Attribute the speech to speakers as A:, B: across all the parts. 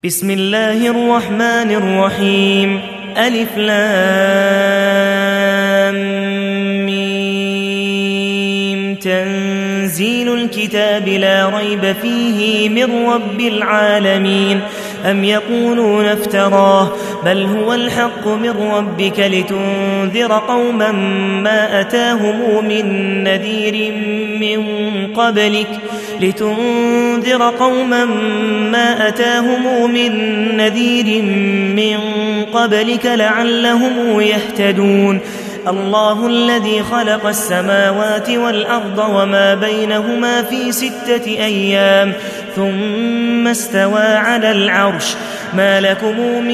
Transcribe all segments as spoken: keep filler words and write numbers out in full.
A: بسم الله الرحمن الرحيم ألف لام ميم تنزيل الكتاب لا ريب فيه من رب العالمين أم يقولون افتراه بل هو الحق من ربك لتنذر قوما ما أتاهم من نذير من قبلك لتنذر قوما ما أتاهم من نذير من قبلك لعلهم يهتدون الله الذي خلق السماوات والأرض وما بينهما في ستة أيام ثم استوى على العرش ما لكم من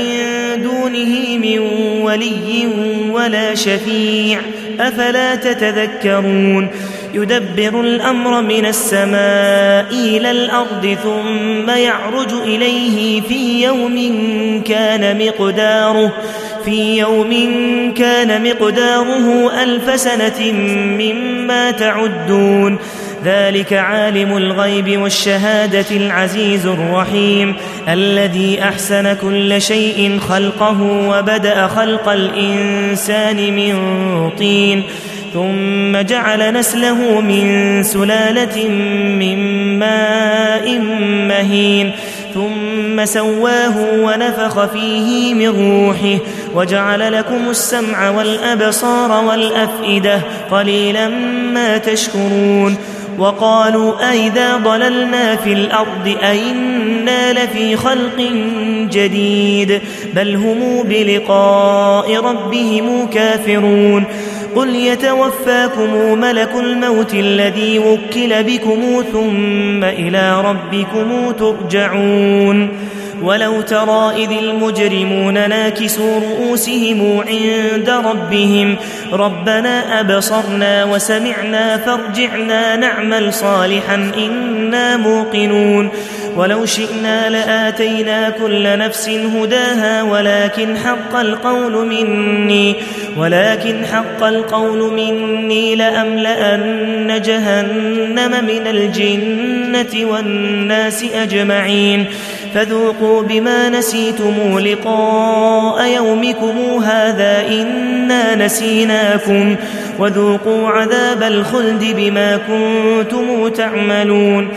A: دونه من ولي ولا شفيع أفلا تتذكرون يدبر الأمر من السماء إلى الأرض ثم يعرج إليه في يوم كان مقداره في يوم كان مقداره ألف سنة مما تعدون ذلك عالم الغيب والشهادة العزيز الرحيم الذي أحسن كل شيء خلقه وبدأ خلق الإنسان من طين ثم جعل نسله من سلالة من ماء مهين ثم سواه ونفخ فيه من روحه وجعل لكم السمع والأبصار والأفئدة قليلا ما تشكرون وقالوا أئذا ضللنا في الأرض أئنا لفي خلق جديد بل هم بلقاء ربهم كافرون قل يتوفاكم ملك الموت الذي وكل بكم ثم إلى ربكم ترجعون ولو ترى إذ المجرمون ناكسوا رؤوسهم عند ربهم ربنا أبصرنا وسمعنا فارجعنا نعمل صالحا إنا موقنون ولو شئنا لآتينا كل نفس هداها ولكن حق القول مني ولكن حق القول مني لأملأن جهنم من الجنة والناس أجمعين فذوقوا بما نسيتم لقاء يومكم هذا إنا نسيناكم وذوقوا عذاب الخلد بما كنتم تعملون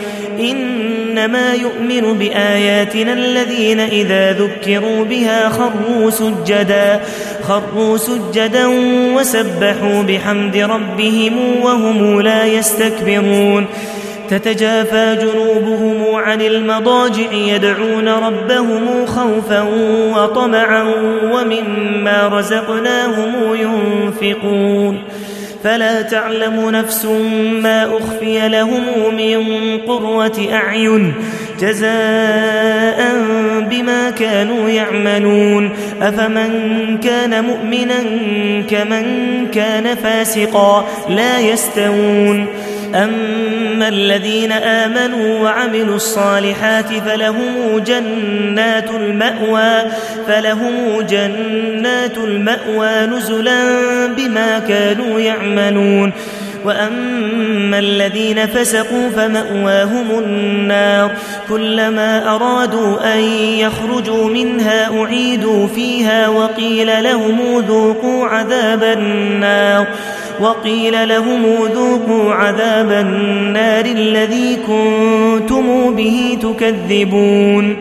A: إنما يؤمن بآياتنا الذين إذا ذكروا بها خروا سجدا خروا سجدا وسبحوا بحمد ربهم وهم لا يستكبرون تتجافى جنوبهم عن المضاجع يدعون ربهم خوفا وطمعا ومما رزقناهم ينفقون فلا تعلم نفس ما أخفي لهم من قرة أعين جزاء بما كانوا يعملون أفمن كان مؤمنا كمن كان فاسقا لا يستوون أما الذين آمنوا وعملوا الصالحات فلهم جنات المأوى فلهم جنات المأوى نزلا بما كانوا يعملون وأما الذين فسقوا فمأواهم النار كلما أرادوا أن يخرجوا منها أعيدوا فيها وقيل لهم ذوقوا عذاب النار وقيل لهم ذوقوا عذاب النار الذي كنتم به تكذبون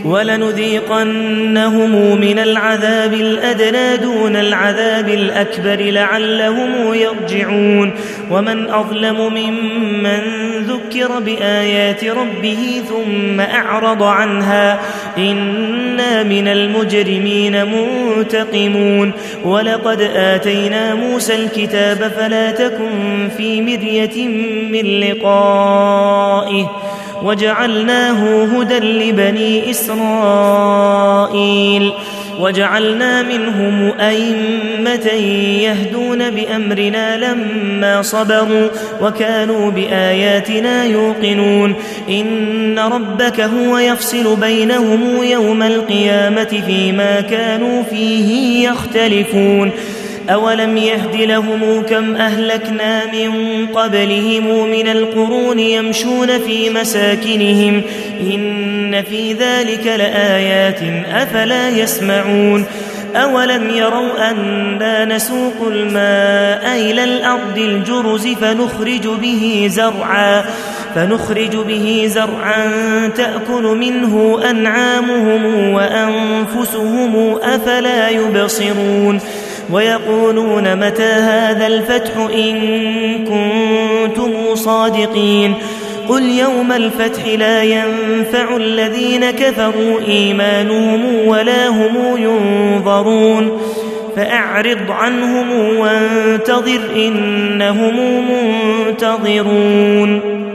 A: ولنذيقنهم من العذاب الأدنى دون العذاب الأكبر لعلهم يرجعون ومن أظلم ممن ذكر بآيات ربه ثم أعرض عنها إنا من المجرمين منتقمون ولقد آتينا موسى الكتاب فلا تكن في مرية من لقائه وجعلناه هدى لبني إسرائيل وجعلنا منهم أئمة يهدون بأمرنا لما صبروا وكانوا بآياتنا يوقنون إن ربك هو يفصل بينهم يوم القيامة فيما كانوا فيه يختلفون أولم يهد لهم كم أهلكنا من قبلهم من القرون يمشون في مساكنهم إن إن في ذلك لآيات أفلا يسمعون أولم يروا أنا نسوق الماء إلى الأرض الجرز فنخرج به زرعا فنخرج به زرعا تأكل منه أنعامهم وأنفسهم أفلا يبصرون ويقولون متى هذا الفتح إن كنتم صادقين قل يوم الفتح لا ينفع الذين كفروا إيمانهم ولا هم ينظرون فأعرض عنهم وانتظر إنهم منتظرون